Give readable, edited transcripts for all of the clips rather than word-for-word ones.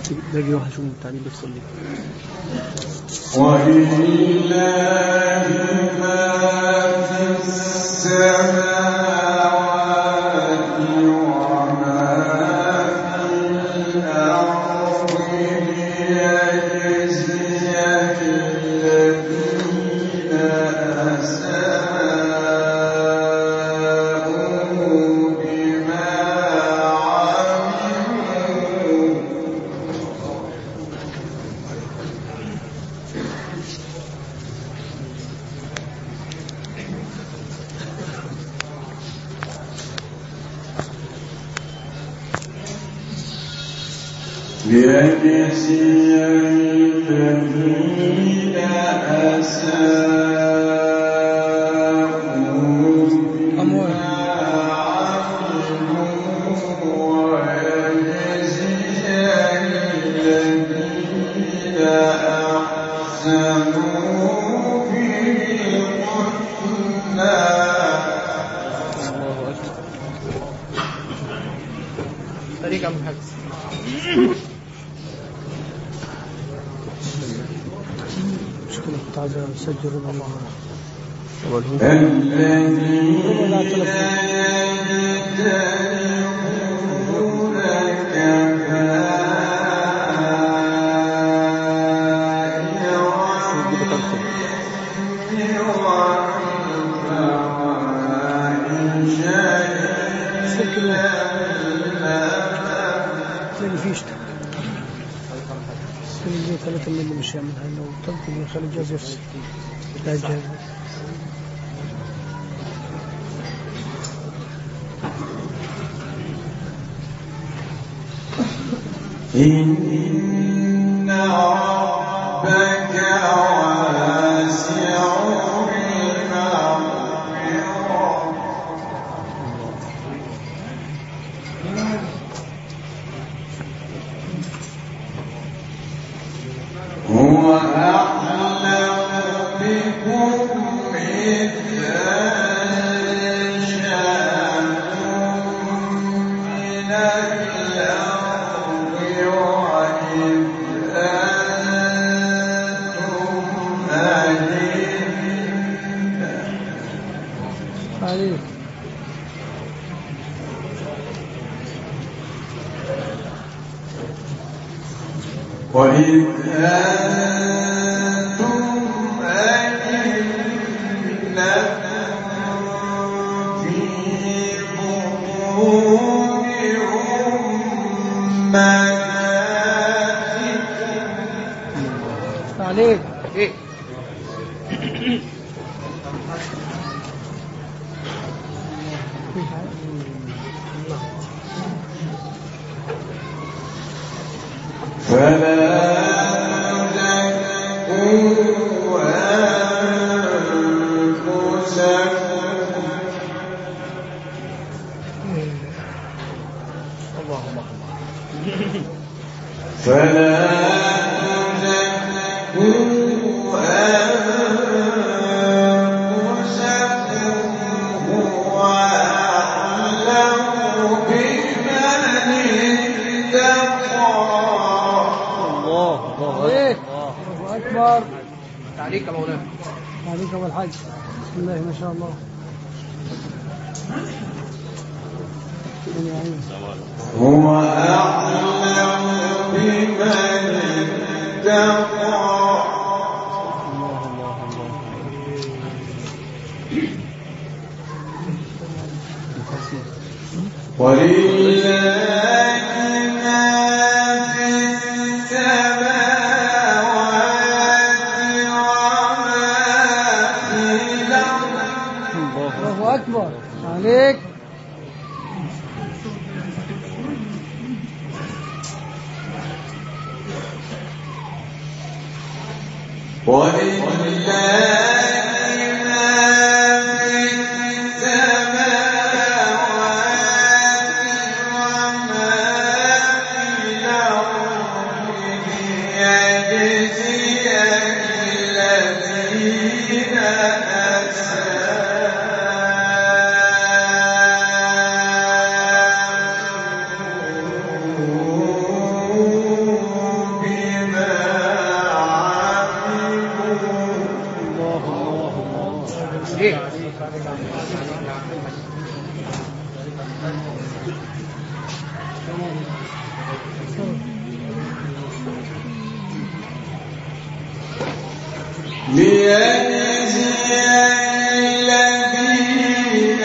باقي واحد شو التعليم بيفصل لي. ولله ما في السماوات وما في الأرض ليجزي الذين أساءوا بما عملوا. ليجزي الذين أساءوا بما عملوا ويجزي الذين أحسنوا بالحسنى. طريقة من حدث مشكلة تعالى سجل الله الذين يجتنبون كبائر والفواحش اللي فيه اشتك اللي 3 ملي مش يعملها لو طلت اللي يخلي الجهاز يفصل لا الجهاز إن ربك واسع المغفرة هو أعلم بكم إذ أنشأكم من الأرض وإذ أنتم أجنة عليك وإذ أنتم أجنة في بطون أمهاتكم عليك فلا تزكوا أنفسكم اللهم فلا تزكوا أنفسكم هو أعلم بمن اتقى. الله أكبر. تعليق مولانا تعليق أبو الحاج بسم الله ما شاء الله. هو أعلم بمن اتقى. ولله ما في السماوات وما في الأرض. الله أكبر عليك. ولله ما في السماوات وما في الأرض ليجزي الذين أساءوا ليجزي الذين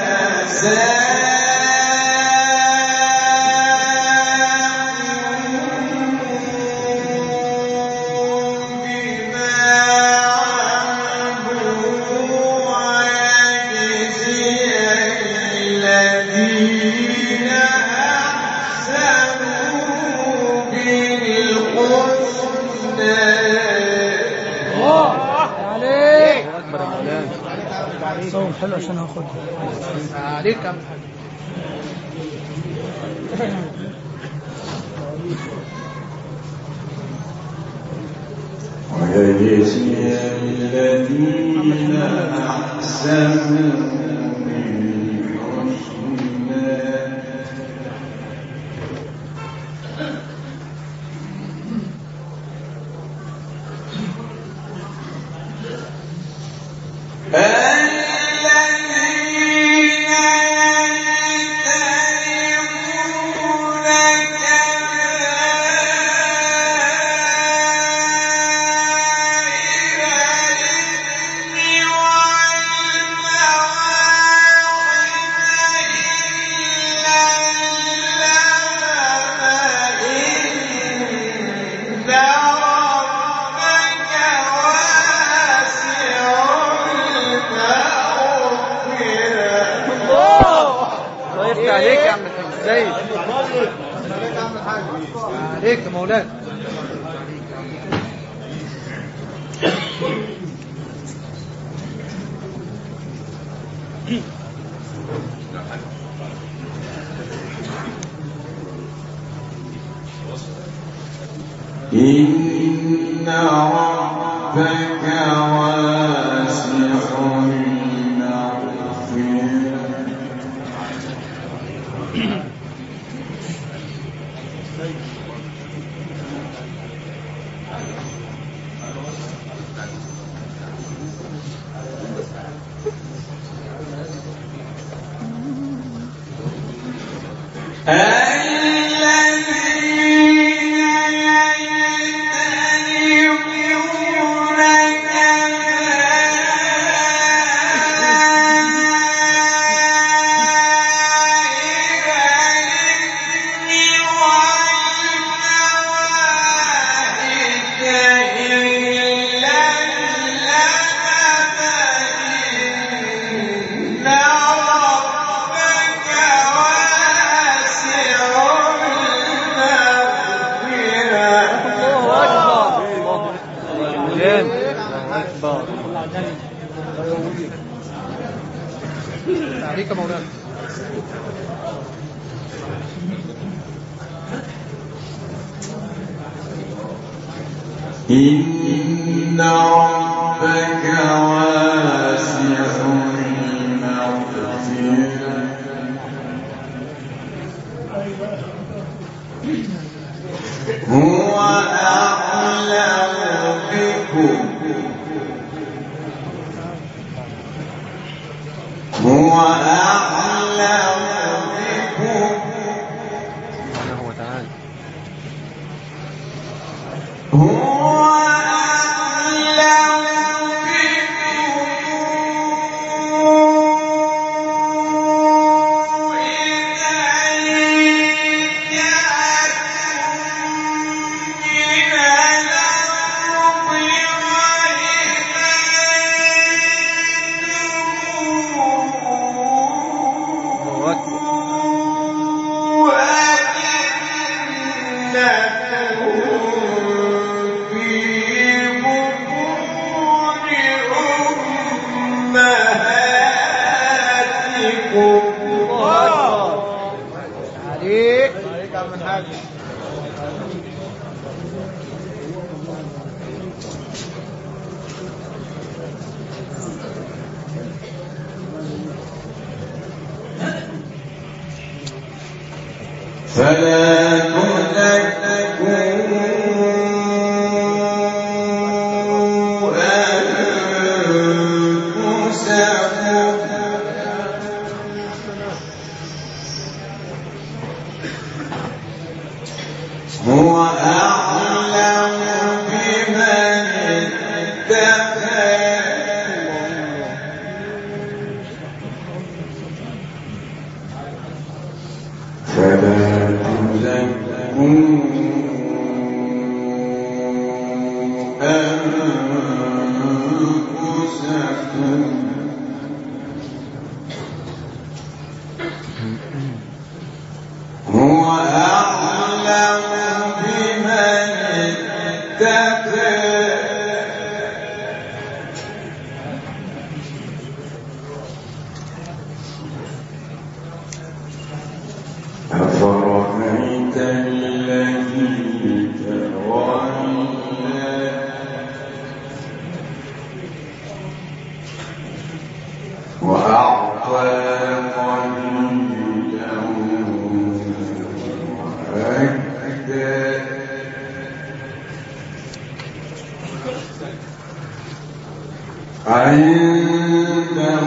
صوم حلو عشان هاخدها عليك يا عم الحاج. ويجزي الذين أحسنوا بالحسنى عليك يا عم الحاج زايد. عليك يا مولانا. إن ربك واسع المغفرة عليك يا مولانا. إن ربك واسع المغفرة هو أعلم بكم هو أعلم بكم سبحانه وتعالى. هو أعلم بكم إذا انجاكم من الأرض الله أكبر. عليك عليك يا عم الحاج. فلا تزكوا أنفسكم هو أعلم بمن اتقى أفرأيت الذي تولى وأعطى قليلا وأكدى عنده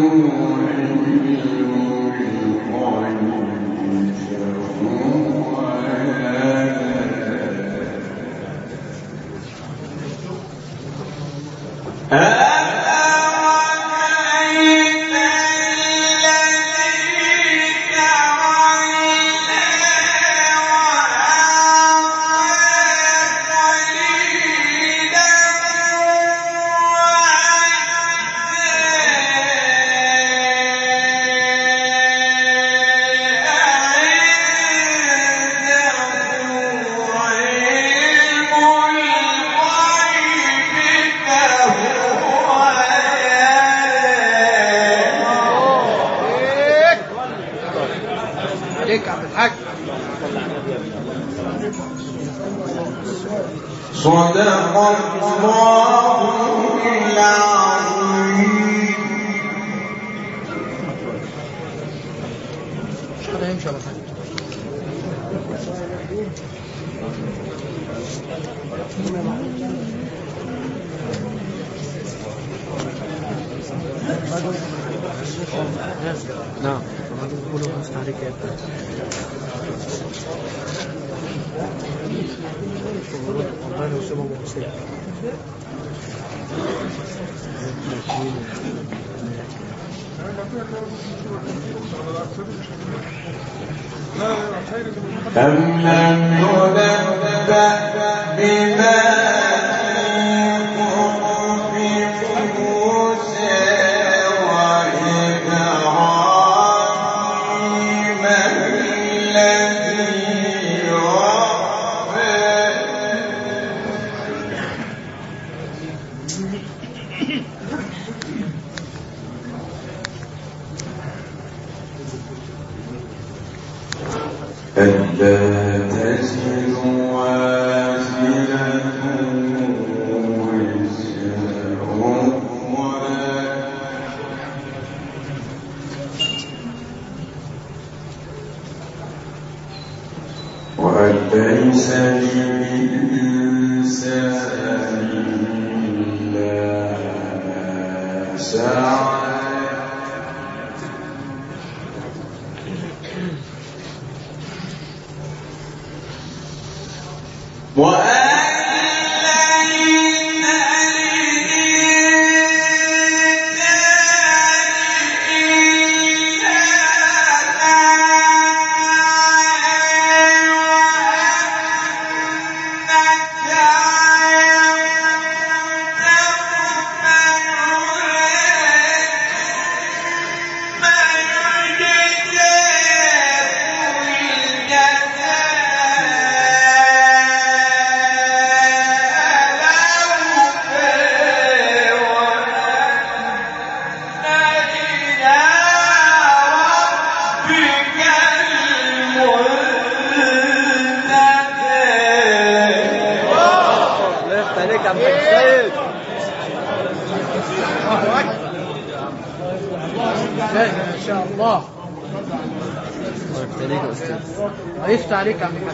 صدق الله العظيم. مش حدا يمشي على حاجة. نعم بيقولوا مستهلكات. والله لو سبب مسيح أم لم ينبأ بما في صحف موسى وإبراهيم الذي وفى ألا تزر وازرة وزر أخرى وأن ليس للإنسان إلا ما سعى ما شاء الله. الله يا أستاذ. يفتح عليك يا عم الحاج.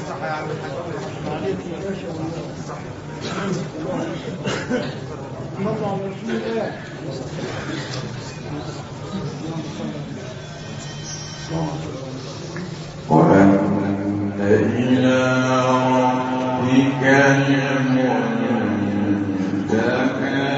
وأن إلى ربك المنتهى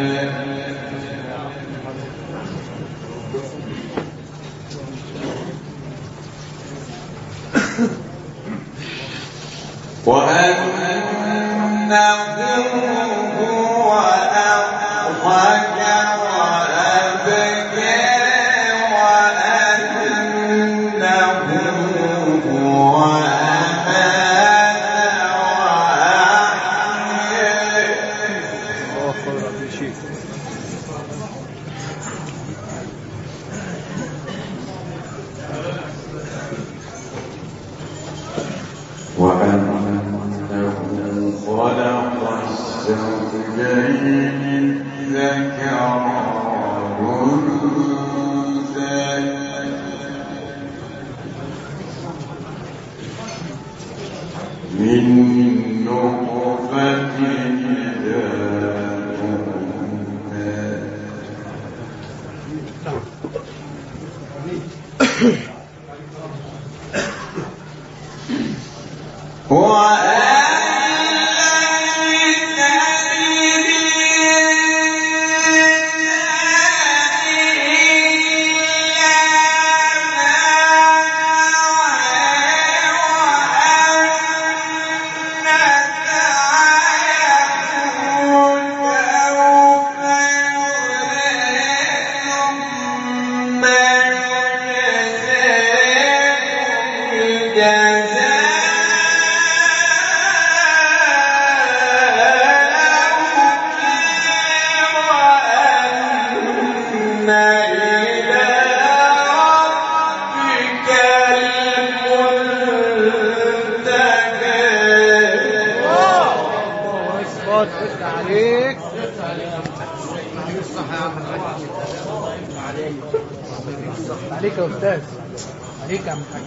عليك يا أستاذ، عليك يا عم الحاج.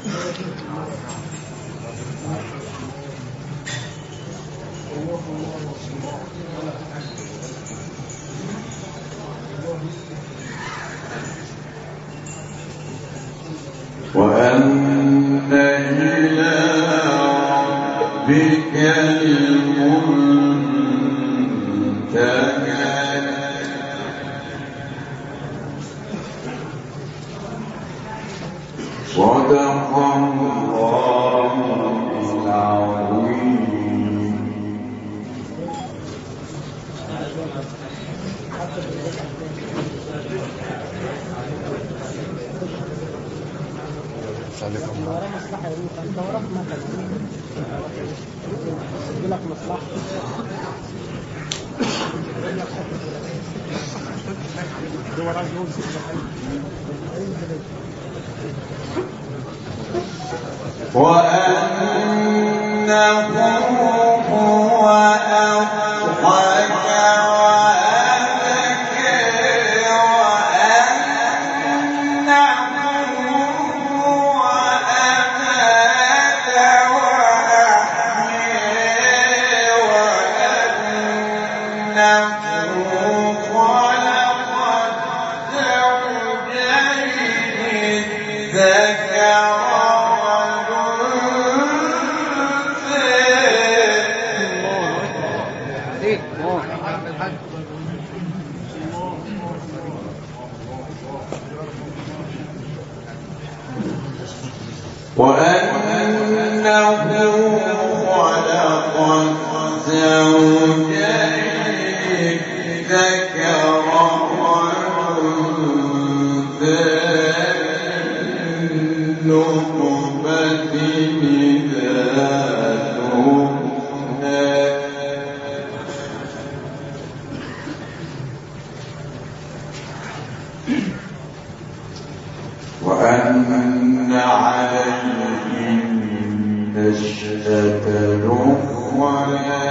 وأن إلى ربك المنتهى. صدق الله العظيم. ورا مصلحة يا روح، انت وراك مكان يجيلك مصلحة. وأنه هو أضحك وأبكى وأنه هو أمات وأحيا وأنه خلق الزوجين الذكر وأنه خلق الزوجين الذكر والأنثى النطفة إذا تمنى وأن عليه النشأة الأخرى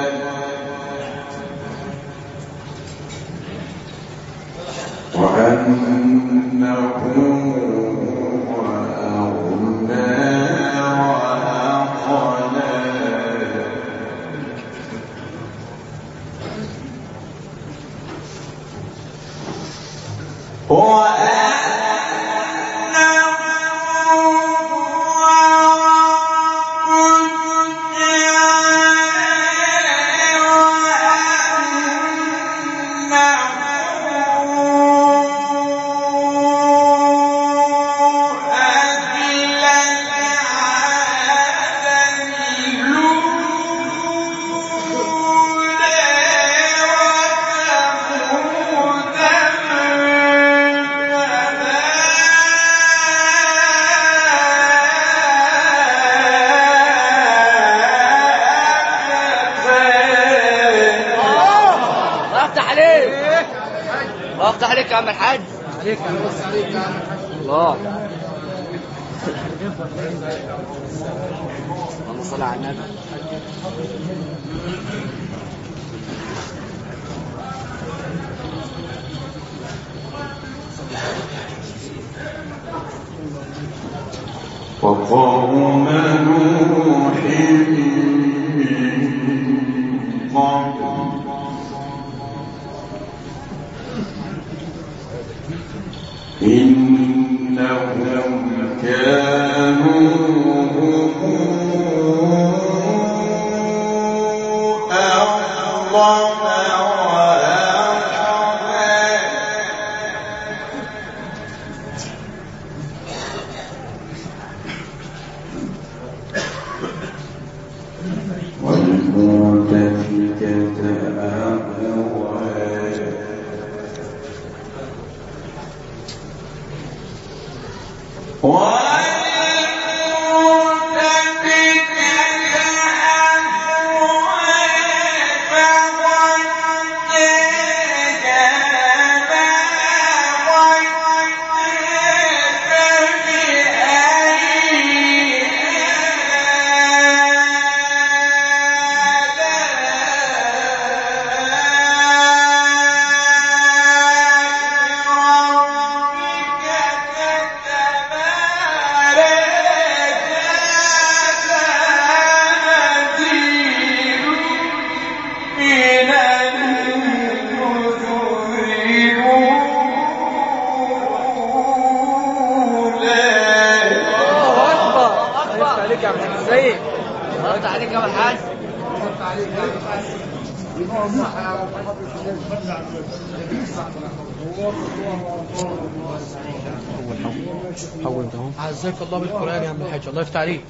وأنه هو أغنى وأقنى افتح عليك يا عم الحاج. عليك يا عم. الله. اللهم صل على النبي. وقوم نوح إنهم كانوا عزاك الله بالقرآن يا عم الحاج. الله يفتح عليك.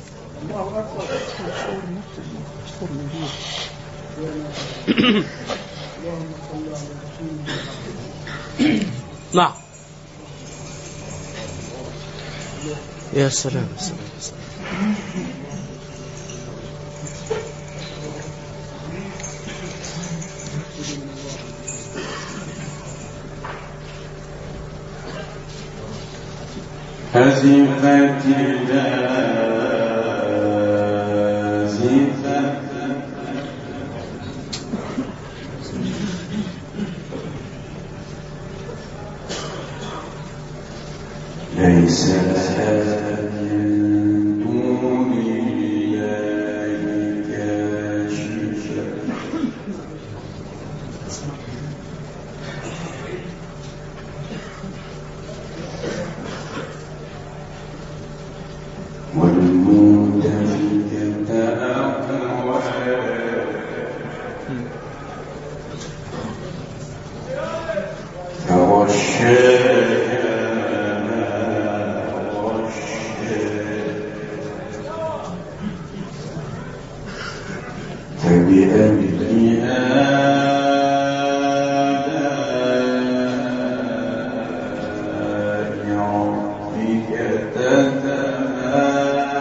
نعم. يا سلام يا سلام يا سلام. أزفت الآزفة ليس لها من دون الله كاشفة والمؤتفكة أهوى فغشاها ما غشا فبأي آلاء ربك تتمارى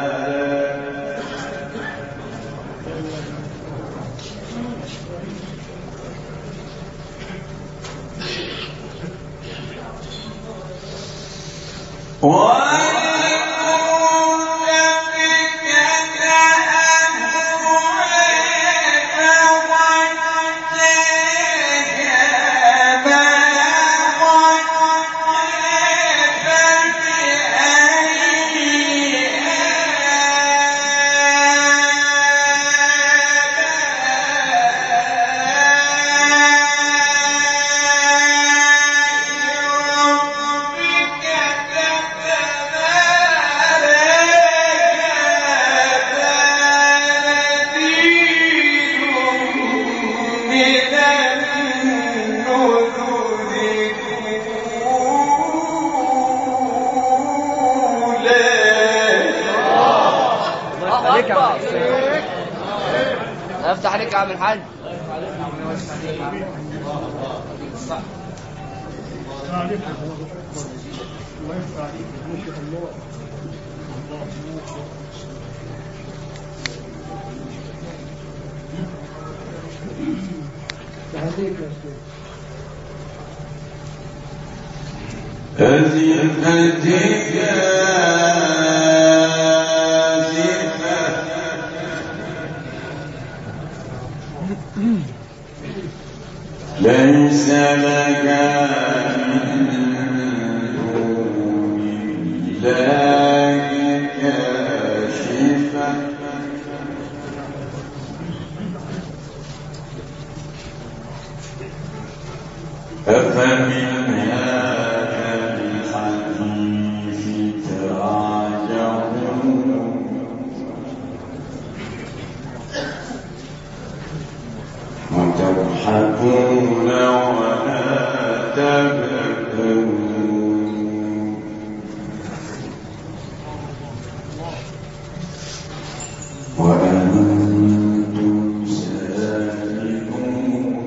افتح عليك يا عم الحاج. أزفت ليس لك من دون الله كاشفة أفمن هذا الحديث تعجبون وتضحكون ولا تبكون وأنتم سامدون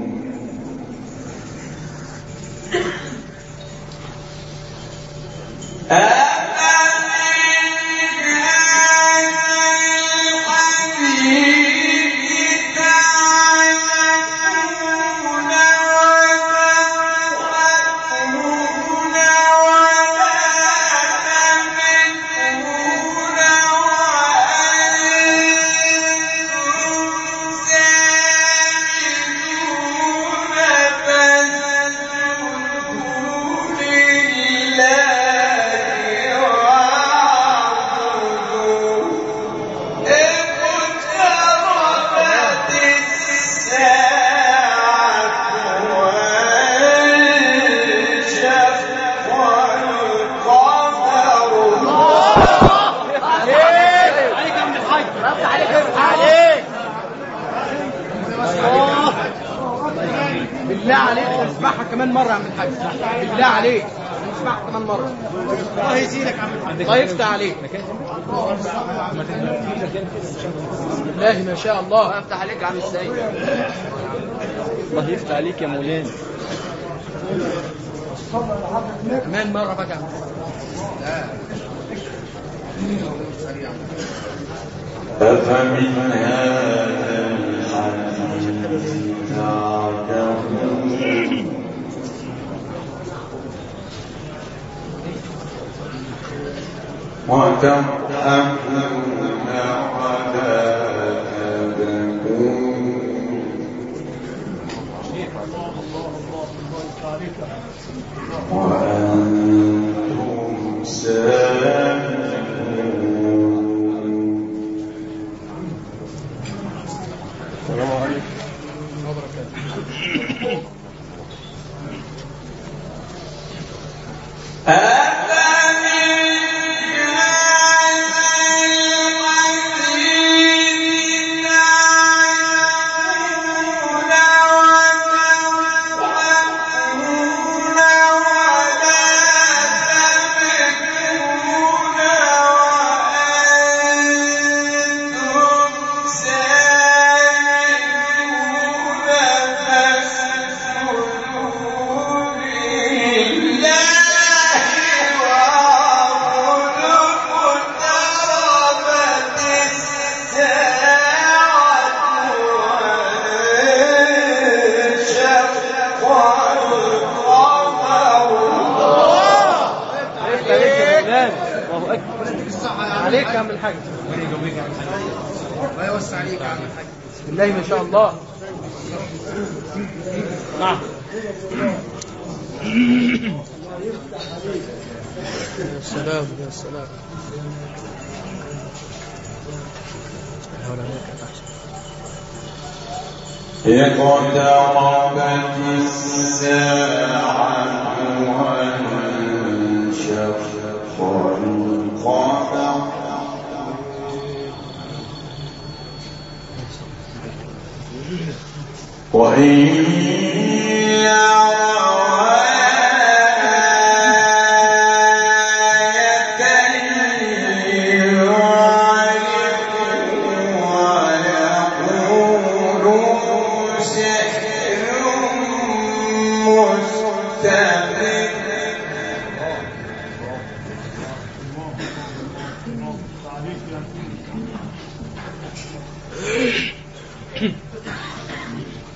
بالله عليك اسمعها كمان مرة يا عم الحاج. بالله عليك اسمعها كمان مرة. الله يزيدك يا عم الحاج. الله يفتح عليك. بالله ما شاء الله. الله يفتح عليك يا عم السيد. الله يفتح عليك يا مولانا. كمان مرة بقى. أفمن هذا الحديث تعجبون وتضحكون ولا تبكون وأنتم سامدون السلام عليكم. عليك يا عم الحاج. الله يوسع عليك يا عم الحاج. بسم الله ما شاء الله. نعم. يا سلام يا سلام. اقتربت الساعة وانشق القمر وإن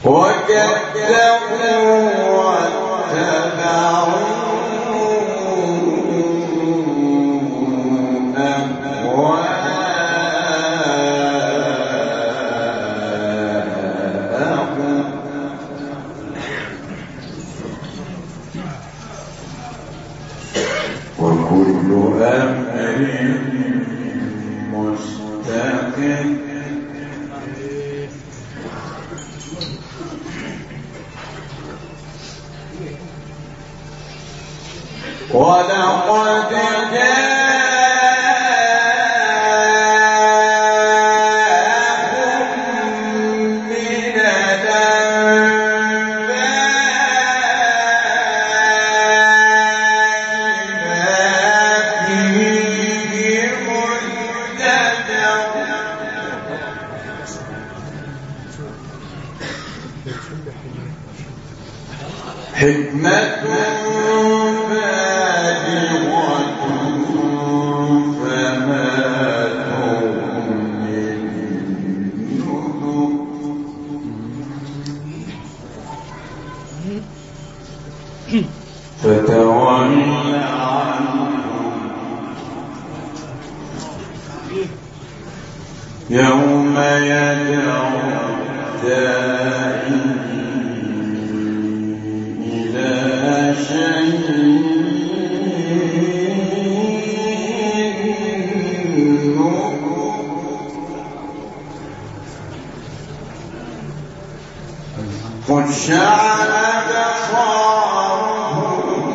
وكذبوا واتبعوا أمر مستقر ولقد حكمة بالغة فما تغني النذر فتول عنهم يوم يدعو الداعي خشعا أبصارهم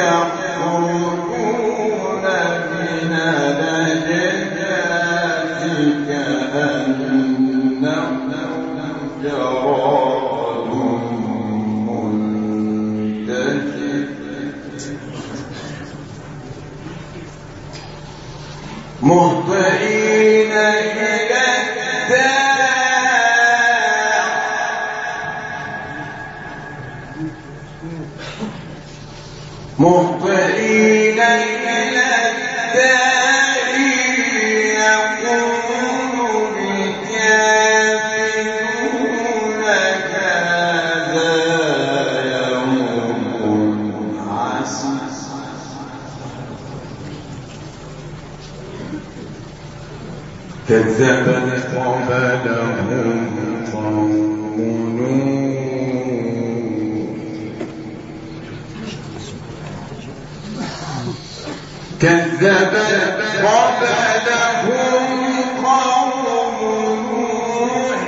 يخرجون من الأجداث كأنهم جراد منتشر مهطعين إلى مهطعين إلى الداع يقول الكافرون هذا يوم عسير كذبت قبلهم قوم نوح كذبت قبلهم قوم نوح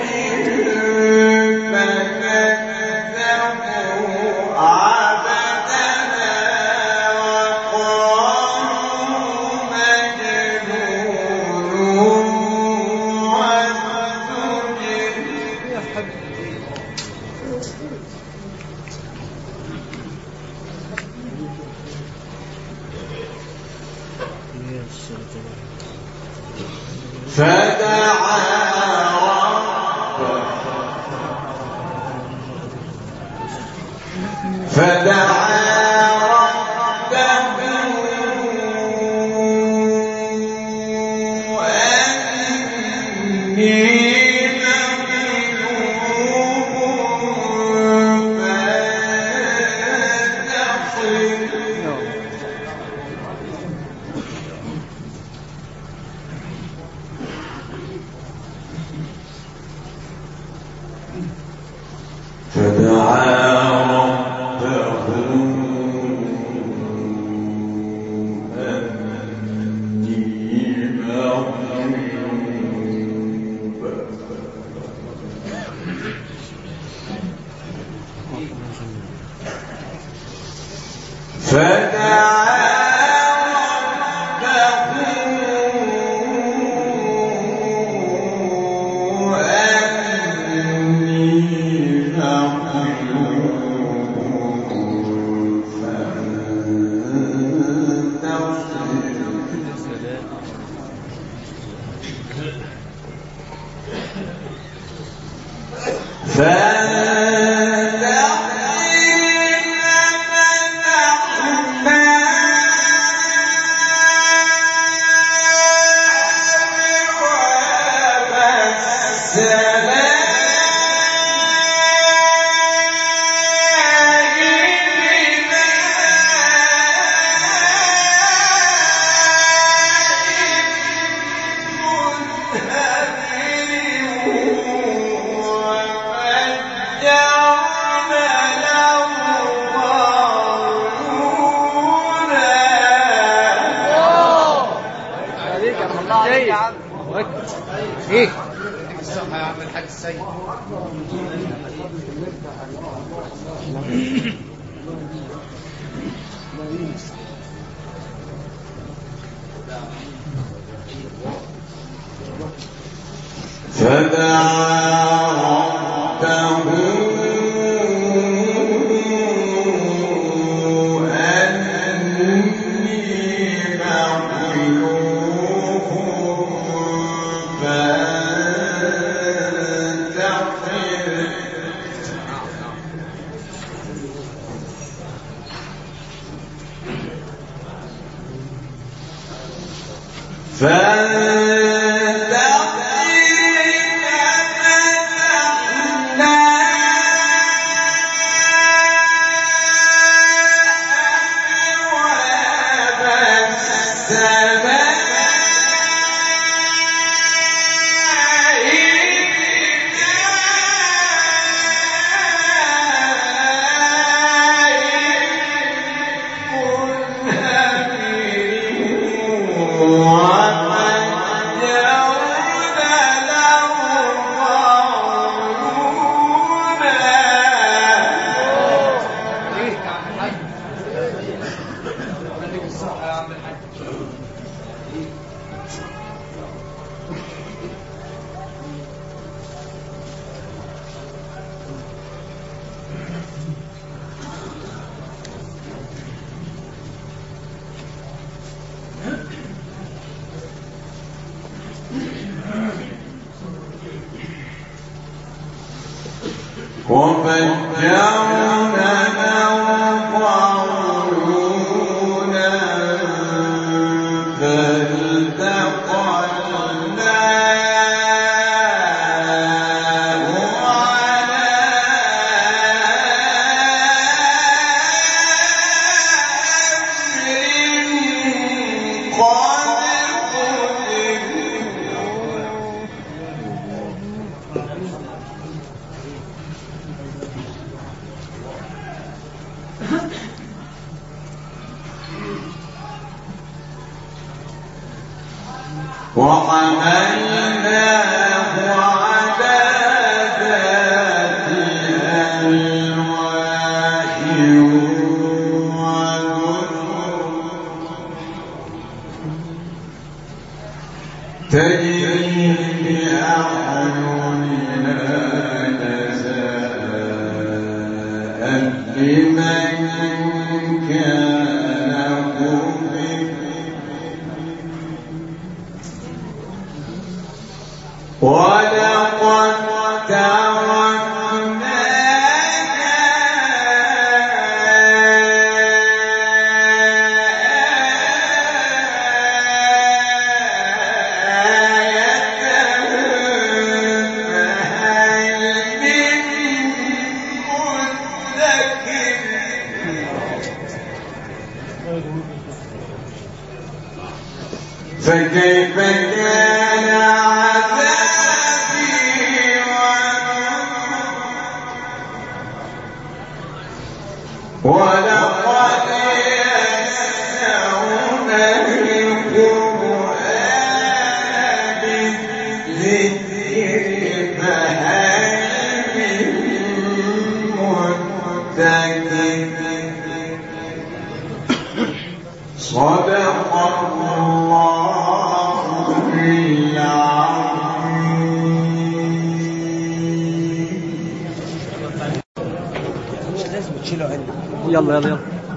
فكذبوا عبدنا وقالوا مجنون فدعا ربه أني مغلوب فانتصر فدعا ربه أني مغلوب ومن ايه الصحة يا عم الحاج السيد. فدعا ربه فكيف كان عذابي ولقد يسرنا القرآن بالذكر فهل من مدكر صدق الله يلا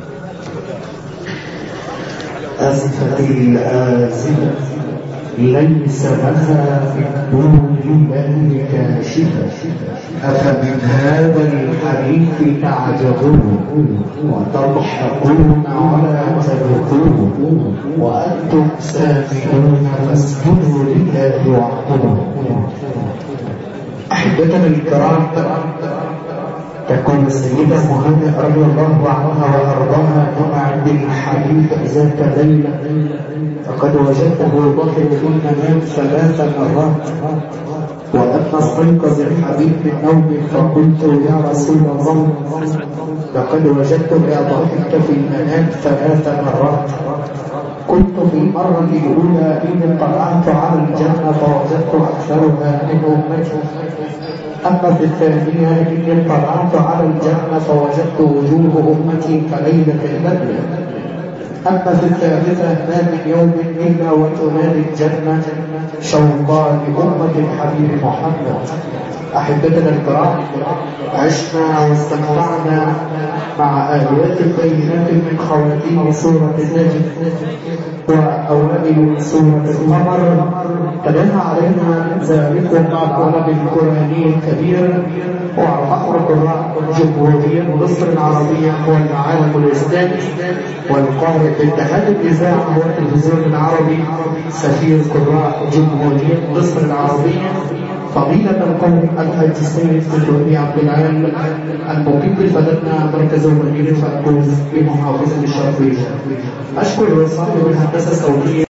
أزفت الآزمة ليس لها في الدون الله كاشفة أفمن هذا الحديث تعجبون وتضحكون ولا تبكون وأنتم سامعون فاسجدوا لله واعبدوا. أحبتنا الكرام، تكون السيدة مهانة رضي الله عنها وأرضاها كما عند الحديث ذات ليلة فقد وجدته ضحك في المنام 3 مرات، ولما استيقظ الحبيب من نومه فقلت يا رسول الله لقد وجدتك ضحكت في المنام 3 مرات. كنت في المرة الأولى إن اطلعت على الجنة فوجدت أكثرها من أمتي. أما في الثانية إن اطلعت على الجنة فوجدت وجوه أمتي كليلة البدر. أما في الثالثة ما من يوم إلا وتنادي الجنة شوقا لأمة الحبيب محمد. أحبتنا الكرام، عشنا واستمتعنا مع آيات بينات من خواتيم سورة النجم وأوائل سورة القمر. تلاها علينا ذلكم مع العرب القرآني الكبير وأربع قراء جمهورية مصر العربية والعالم الإسلامي، والقارئ باتحاد الإذاعة والتلفزيون العربي سفير قراء جمهورية مصر العربية فضيلة القوم الحاج السيد الدكتور عبد العال المقيم بفلتنا مركز مدينة فاكوز بمحافظة الشرقية. أشكر صاحب الهندسة الصوتية